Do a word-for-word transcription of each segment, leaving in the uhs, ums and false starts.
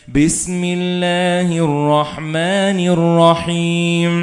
بسم الله الرحمن الرحيم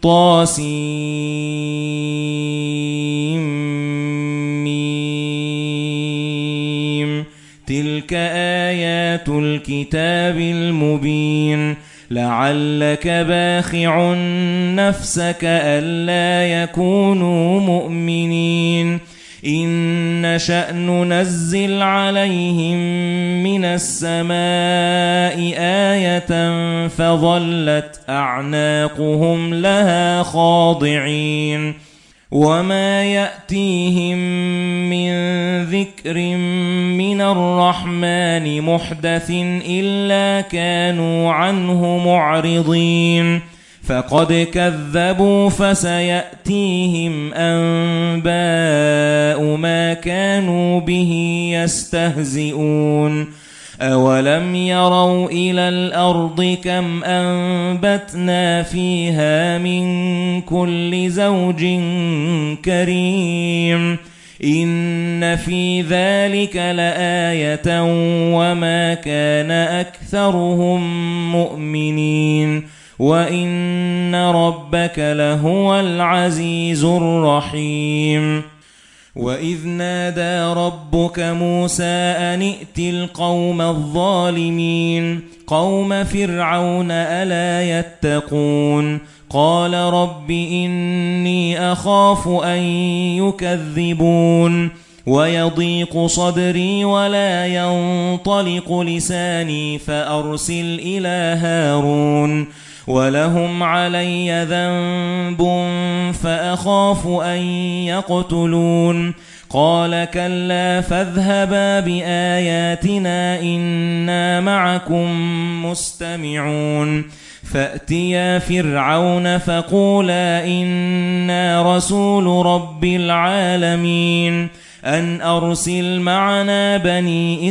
طاسيم تلك آيات الكتاب المبين لعلك باخع نفسك ألا يكونوا مؤمنين إن نشأ ننزل عليهم من السماء آية فظلت أعناقهم لها خاضعين وما يأتيهم من ذكر من الرحمن محدث إلا كانوا عنه معرضين فقد كذبوا فسيأتيهم أنباء ما كانوا به يستهزئون أولم يروا إلى الأرض كم أنبتنا فيها من كل زوج كريم إن في ذلك لآية وما كان أكثرهم مؤمنين وإن ربك لهو العزيز الرحيم وإذ نادى ربك موسى أن ائت القوم الظالمين قوم فرعون ألا يتقون قال رب إني أخاف أن يكذبون ويضيق صدري ولا ينطلق لساني فأرسل إلى هارون ولهم علي ذنب فأخاف أن يقتلون قال كلا فاذهبا بآياتنا إنا معكم مستمعون فأتيا فرعون فقولا إنا رسول رب العالمين أن أرسل معنا بني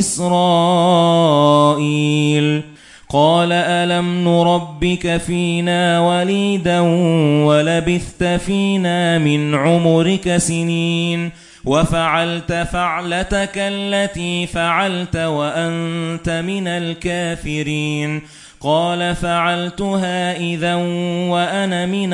إسرائيل قال ألم نربك فينا وليدا ولبثت فينا من عمرك سنين وفعلت فعلتك التي فعلت وأنت من الكافرين قال فعلتها إذا وأنا من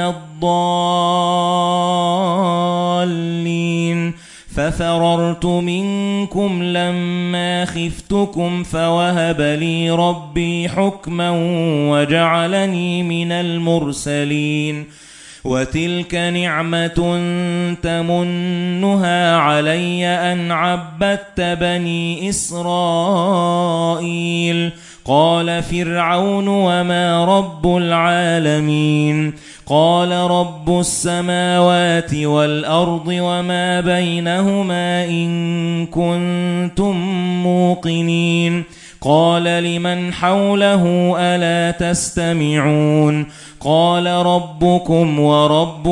الضالين ففررت منكم لما خفتكم فوهب لي ربي حكما وجعلني من المرسلين وتلك نعمة تمنها علي أن عبدت بني إسرائيل قال فرعون وما رب العالمين قال رب السماوات والأرض وما بينهما إن كنتم موقنين قال لمن حوله ألا تستمعون قال ربكم ورب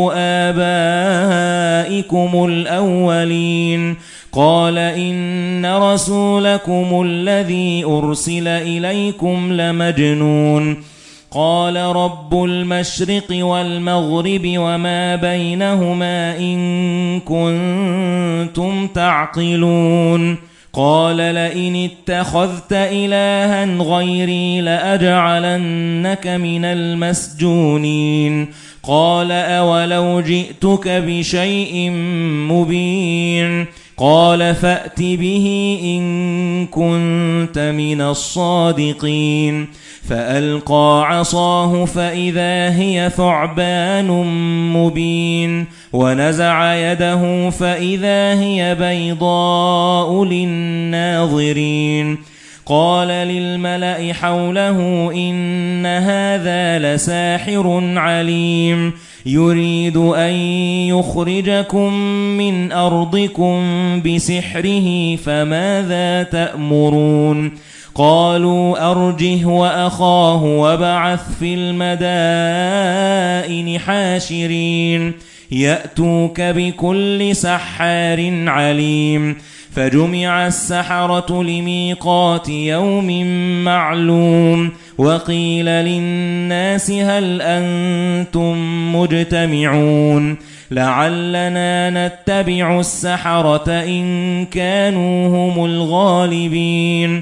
آبائكم الأولين قال إن رسولكم الذي أرسل إليكم لمجنون قال رب المشرق والمغرب وما بينهما إن كنتم تعقلون قال لئن اتخذت إلها غيري لأجعلنك من المسجونين قال أولو جئتك بشيء مبين قال فأت به إن كنت من الصادقين فألقى عصاه فإذا هي ثعبان مبين ونزع يده فإذا هي بيضاء للناظرين قال للملأ حوله إن هذا لساحر عليم يريد أن يخرجكم من أرضكم بسحره فماذا تأمرون قالوا أرجه وأخاه وابعث في المدائن حاشرين يأتوك بكل سحار عليم فجمع السحرة لميقات يوم معلوم وقيل للناس هل أنتم مجتمعون لعلنا نتبع السحرة إن كانوا هم الغالبين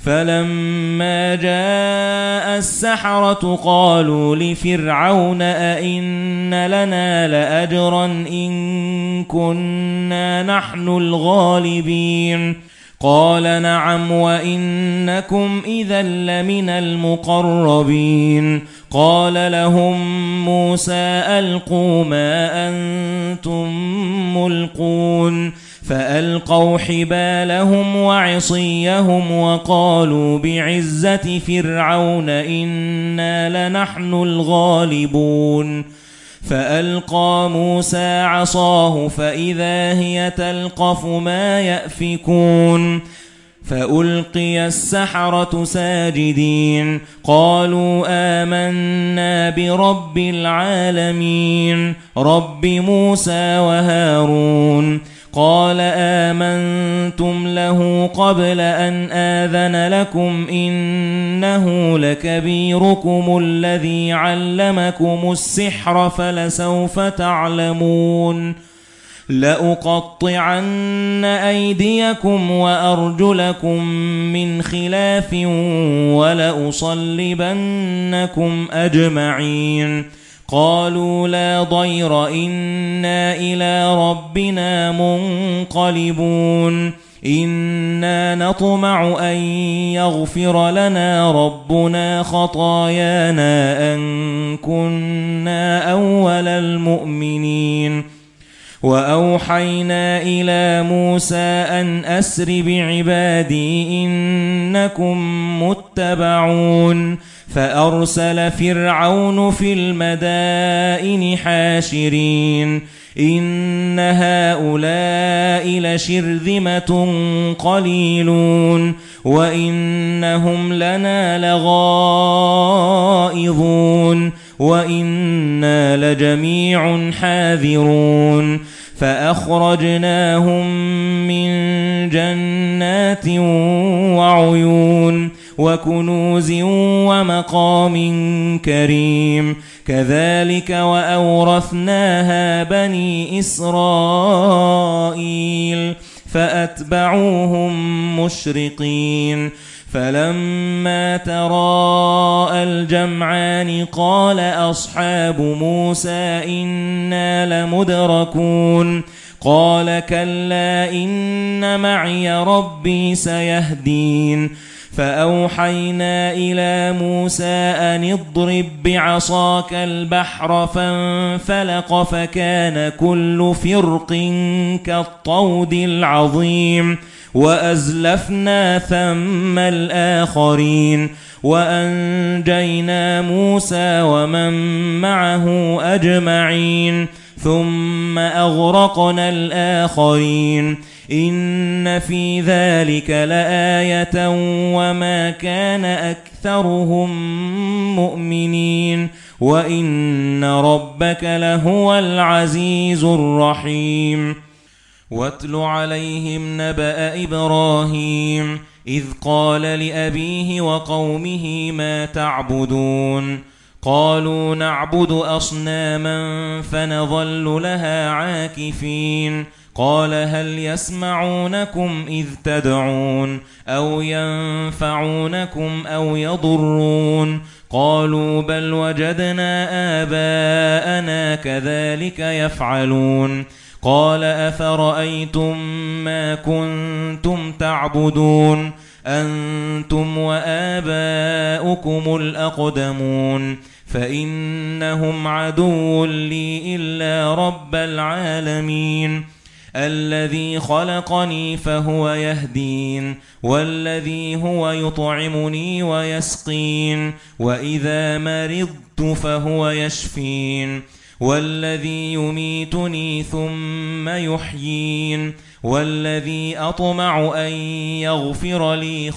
فلما جاء السحرة قالوا لفرعون أئن لنا لأجرا إن كنا نحن الغالبين قال نعم وإنكم إذا لمن المقربين قال لهم موسى ألقوا ما أنتم ملقون فألقوا حبالهم وعصيهم وقالوا بعزة فرعون إنا لنحن الغالبون فألقى موسى عصاه فإذا هي تلقف ما يأفكون فألقي السحرة ساجدين قالوا آمنا برب العالمين رب موسى وهارون قال آمنتم له قبل أن آذن لكم إنه لكبيركم الذي علمكم السحر فلسوف تعلمون لأقطعن أيديكم وأرجلكم من خلاف ولأصلبنكم أجمعين قالوا لا ضير إنا إلى ربنا منقلبون إنا نطمع أن يغفر لنا ربنا خطايانا أن كنا أول المؤمنين وأوحينا إلى موسى أن أسر بعبادي إنكم متبعون فأرسل فرعون في المدائن حاشرين إن هؤلاء لشرذمة قليلون وإنهم لنا لغائظون وإنا لجميع حاذرون فأخرجناهم من جنات وعيون وكنوز ومقام كريم كذلك وأورثناها بني إسرائيل فأتبعوهم مشرقين فلما تراءى الجمعان قال أصحاب موسى إنا لمدركون قال كلا إن معي ربي سيهدين فأوحينا إلى موسى أن اضرب بعصاك البحر فانفلق فكان كل فرق كالطود العظيم وأزلفنا ثم الآخرين وأنجينا موسى ومن معه أجمعين ثم أغرقنا الآخرين إن في ذلك لآية وما كان أكثرهم مؤمنين وإن ربك لهو العزيز الرحيم واتل عليهم نبأ إبراهيم إذ قال لأبيه وقومه ما تعبدون قالوا نعبد أصناما فنظل لها عاكفين قال هل يسمعونكم إذ تدعون أو ينفعونكم أو يضرون قالوا بل وجدنا آباءنا كذلك يفعلون قال أفرأيتم ما كنتم تعبدون أنتم وآباؤكم الأقدمون فإنهم عدو لي إلا رب العالمين الذي خلقني فهو يهدين والذي هو يطعمني ويسقين وإذا مرضت فهو يشفين والذي يميتني ثم يحيين والذي أطمع أن يغفر لي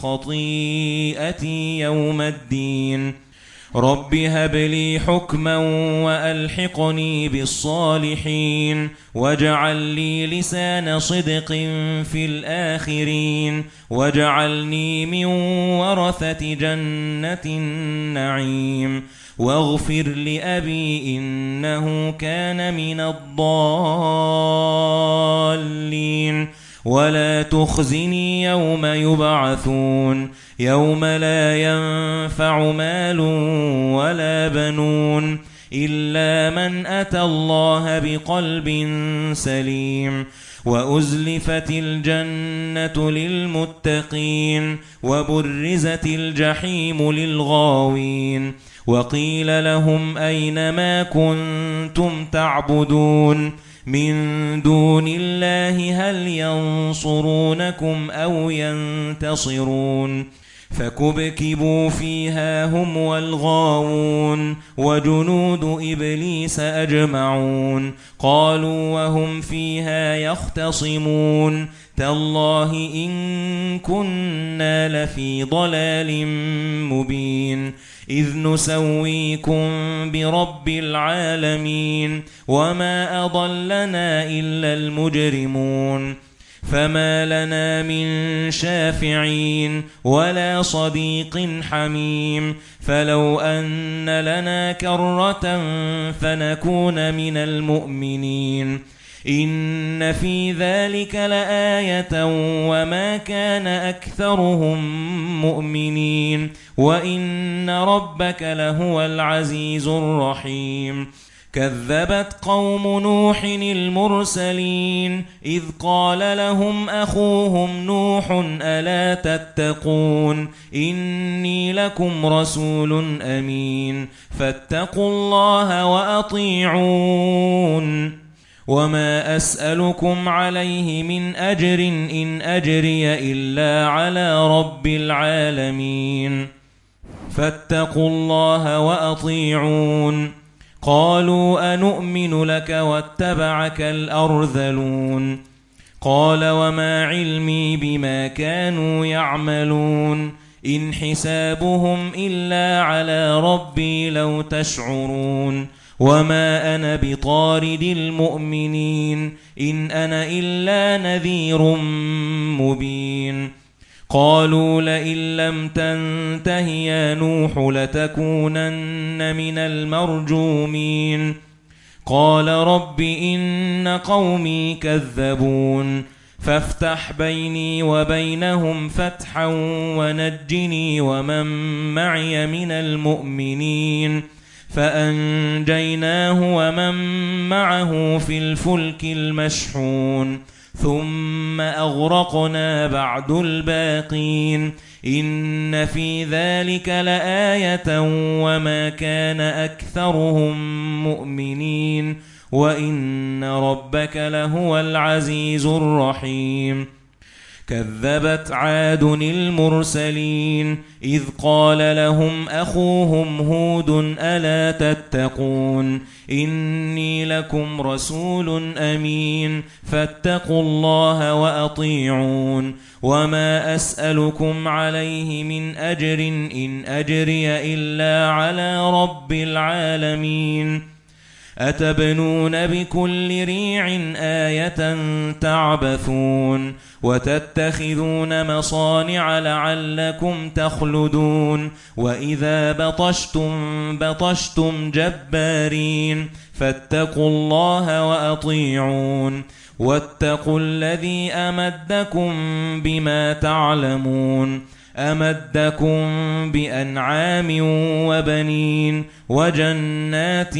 خطيئتي يوم الدين رب هب لي حكما وألحقني بالصالحين واجعل لي لسان صدق في الآخرين واجعلني من ورثة جنة النعيم واغفر لأبي إنه كان من الضالين ولا تخزني يوم يبعثون يوم لا ينفع مال ولا بنون إلا من أتى الله بقلب سليم وأزلفت الجنة للمتقين وبرزت الجحيم للغاوين وقيل لهم أين ما كنتم تعبدون من دون الله هل ينصرونكم أو ينتصرون فكبكبوا فيها هم والغاوون وجنود إبليس أجمعون قالوا وهم فيها يختصمون تالله إن كنا لفي ضلال مبين إذ نسويكم برب العالمين وما أضلنا إلا المجرمون فما لنا من شافعين ولا صديق حميم فلو أن لنا كرة فنكون من المؤمنين إن في ذلك لآية وما كان أكثرهم مؤمنين وإن ربك لهو العزيز الرحيم كذبت قوم نوح المرسلين إذ قال لهم أخوهم نوح ألا تتقون إني لكم رسول أمين فاتقوا الله وأطيعون وما أسألكم عليه من أجر إن أجري إلا على رب العالمين فاتقوا الله وأطيعون قالوا أنؤمن لك واتبعك الأرذلون قال وما علمي بما كانوا يعملون إن حسابهم إلا على ربي لو تشعرون وما أنا بطارد المؤمنين إن أنا إلا نذير مبين قالوا لئن لم تنته يا نوح لتكونن من المرجومين قال رب إن قومي كذبون فافتح بيني وبينهم فتحا ونجني ومن معي من المؤمنين فأنجيناه ومن معه في الفلك المشحون ثم أغرقنا بعد الباقين إن في ذلك لآية وما كان أكثرهم مؤمنين وإن ربك لهو العزيز الرحيم كذبت عاد المرسلين إذ قال لهم أخوهم هود ألا تتقون إني لكم رسول أمين فاتقوا الله وأطيعون وما أسألكم عليه من أجر إن أجري إلا على رب العالمين أتبنون بكل ريع آية تعبثون وتتخذون مصانع لعلكم تخلدون وإذا بطشتم بطشتم جبارين فاتقوا الله وأطيعون واتقوا الذي أمدكم بما تعلمون أمدكم بأنعام وبنين وجنات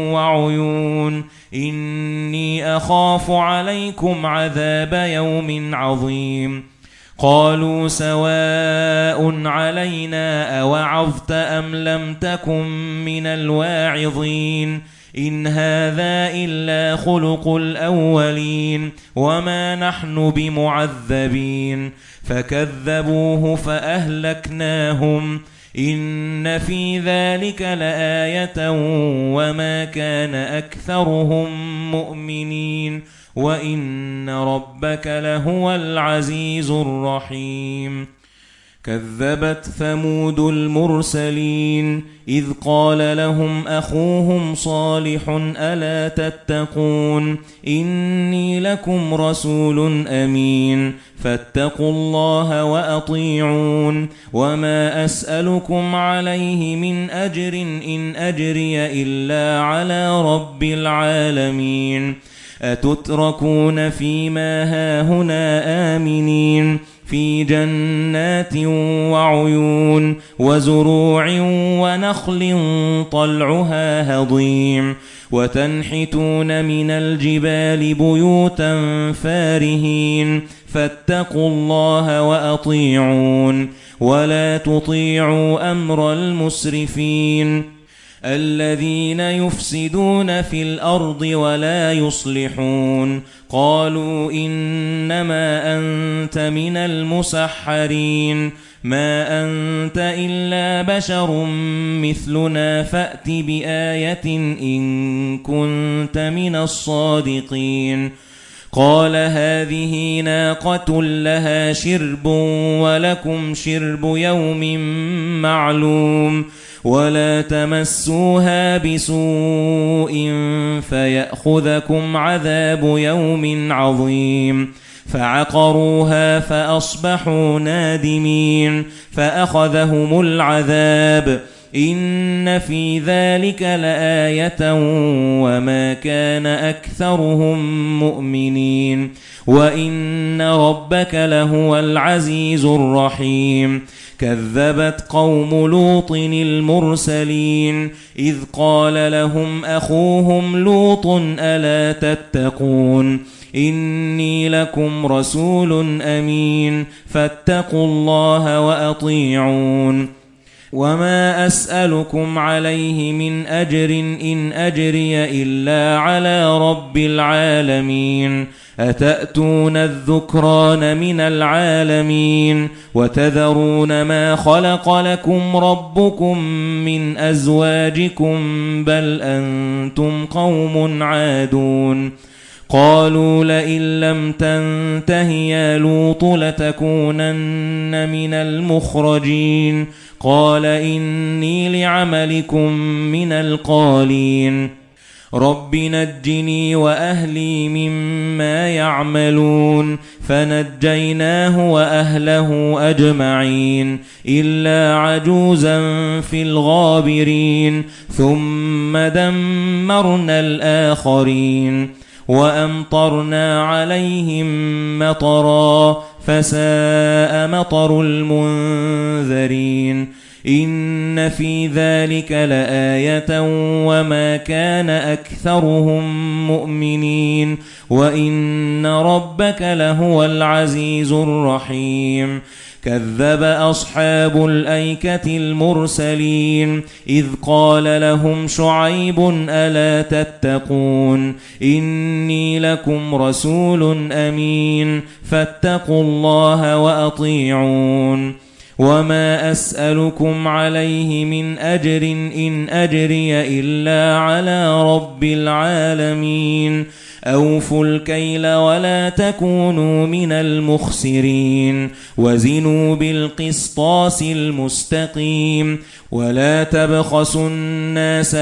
وعيون إني أخاف عليكم عذاب يوم عظيم قالوا سواء علينا أوعظت أم لم تكن من الواعظين إن هذا إلا خلق الأولين وما نحن بمعذبين فكذبوه فأهلكناهم إن في ذلك لآية وما كان أكثرهم مؤمنين وإن ربك لهو العزيز الرحيم كذبت ثمود المرسلين إذ قال لهم أخوهم صالح ألا تتقون إني لكم رسول أمين فاتقوا الله وأطيعون وما أسألكم عليه من أجر إن أجري إلا على رب العالمين أتتركون فيما هاهنا آمنين في جنات وعيون وزروع ونخل طلعها هضيم وتنحتون من الجبال بيوتا فارهين فاتقوا الله وأطيعون ولا تطيعوا أمر المسرفين الذين يفسدون في الأرض ولا يصلحون قالوا إنما أنت من المسحرين ما أنت إلا بشر مثلنا فأت بآية إن كنت من الصادقين قال هذه ناقة لها شرب ولكم شرب يوم معلوم ولا تمسوها بسوء فيأخذكم عذاب يوم عظيم فعقروها فأصبحوا نادمين فأخذهم العذاب إن في ذلك لآية وما كان أكثرهم مؤمنين وإن ربك لهو العزيز الرحيم كذبت قوم لوط المرسلين إذ قال لهم أخوهم لوط ألا تتقون إني لكم رسول أمين فاتقوا الله وأطيعون وما أسألكم عليه من أجر إن أجري إلا على رب العالمين أتأتون الذكران من العالمين وتذرون ما خلق لكم ربكم من أزواجكم بل أنتم قوم عادون قالوا لئن لم تنته يا لوط لتكونن من المخرجين قال إني لعملكم من القالين رب نجني وأهلي مما يعملون فنجيناه وأهله أجمعين إلا عجوزا في الغابرين ثم دمرنا الآخرين وأمطرنا عليهم مطرا فساء مطر المنذرين إن في ذلك لآية وما كان أكثرهم مؤمنين وإن ربك لهو العزيز الرحيم كذب أصحاب الأيكة المرسلين إذ قال لهم شعيب ألا تتقون إني لكم رسول أمين فاتقوا الله وأطيعون وما أسألكم عليه من أجر إن أجري إلا على رب العالمين أوفوا الكيل ولا تكونوا من المخسرين وزنوا بالقسطاس المستقيم ولا تبخسوا الناس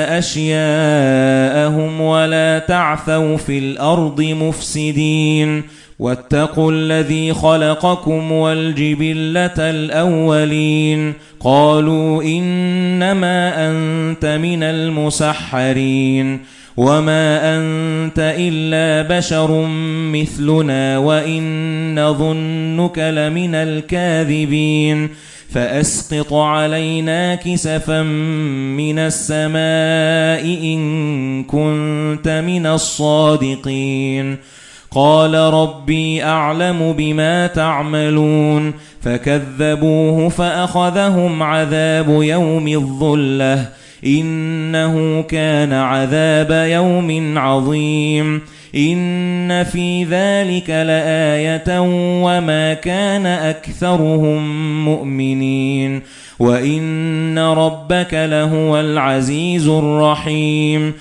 أشياءهم ولا تعثوا في الأرض مفسدين واتقوا الذي خلقكم والجبلة الأولين قالوا إنما أنت من المسحرين وما أنت إلا بشر مثلنا وإن نظنك لمن الكاذبين فأسقط علينا كسفا من السماء إن كنت من الصادقين قال ربي أعلم بما تعملون فكذبوه فأخذهم عذاب يوم الظلة إنه كان عذاب يوم عظيم إن في ذلك لآية وما كان أكثرهم مؤمنين وإن ربك لهو العزيز الرحيم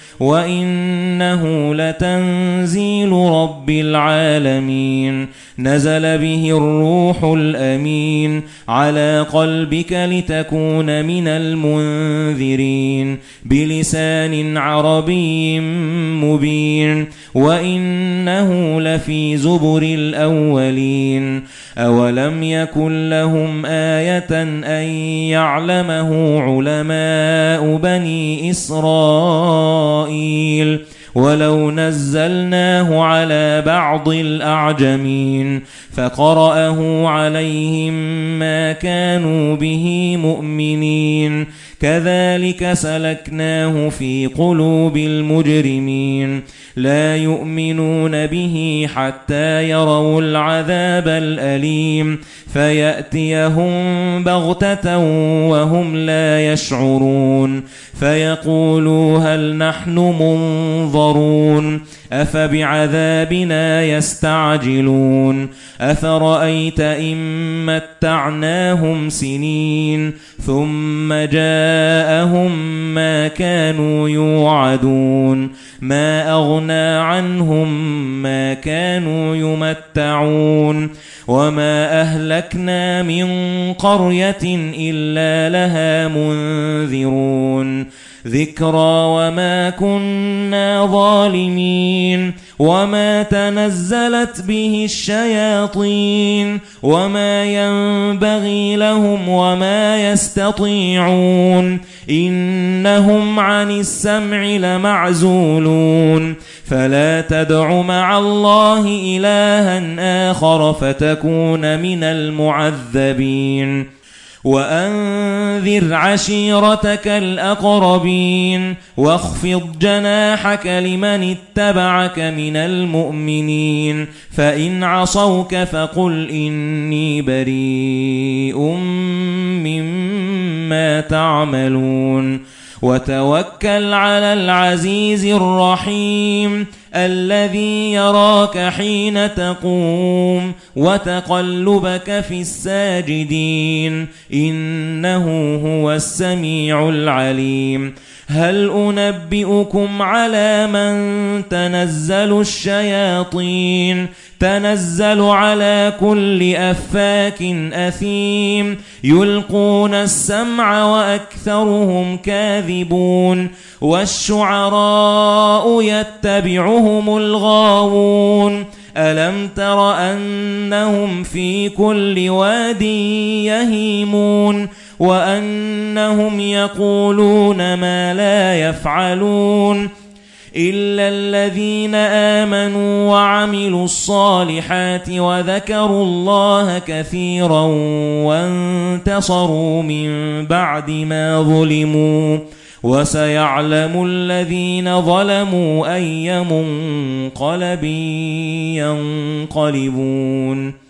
وإنه لتنزيل رب العالمين نزل به الروح الأمين على قلبك لتكون من المنذرين بلسان عربي مبين وإنه لفي زبر الأولين أولم يكن لهم آية أن يعلمه علماء بني إسرائيل ولو نزلناه على بعض الأعجمين فقرأه عليهم ما كانوا به مؤمنين كذلك سلكناه في قلوب المجرمين لا يؤمنون به حتى يروا العذاب الأليم فيأتيهم بغتة وهم لا يشعرون فيقولوا هل نحن منظرون أفبعذابنا يستعجلون أفرأيت إن متعناهم سنين ثم جاءهم ما كانوا يوعدون ما أغنى عنهم ما كانوا يمتعون وما أهلكنا من قرية إلا لها منذرون ذكرى وما كنا ظالمين وما تنزلت به الشياطين وما ينبغي لهم وما يستطيعون إنهم عن السمع لمعزولون فلا تدع مع الله إلها آخر فتكون من المعذبين وأنذر عشيرتك الأقربين واخفض جناحك لمن اتبعك من المؤمنين فإن عصوك فقل إني بريء مما تعملون وتوكل على العزيز الرحيم الذي يراك حين تقوم وتقلبك في الساجدين إنه هو السميع العليم هل أنبئكم على من تنزل الشياطين تنزل على كل أفاك أثيم يلقون السمع وأكثرهم كاذبون والشعراء يتبعهم الغاوون ألم تر أنهم في كل واد يهيمون وأنهم يقولون ما لا يفعلون إلا الذين آمنوا وعملوا الصالحات وذكروا الله كثيرا وانتصروا من بعد ما ظلموا وسيعلم الذين ظلموا أي منقلب ينقلبون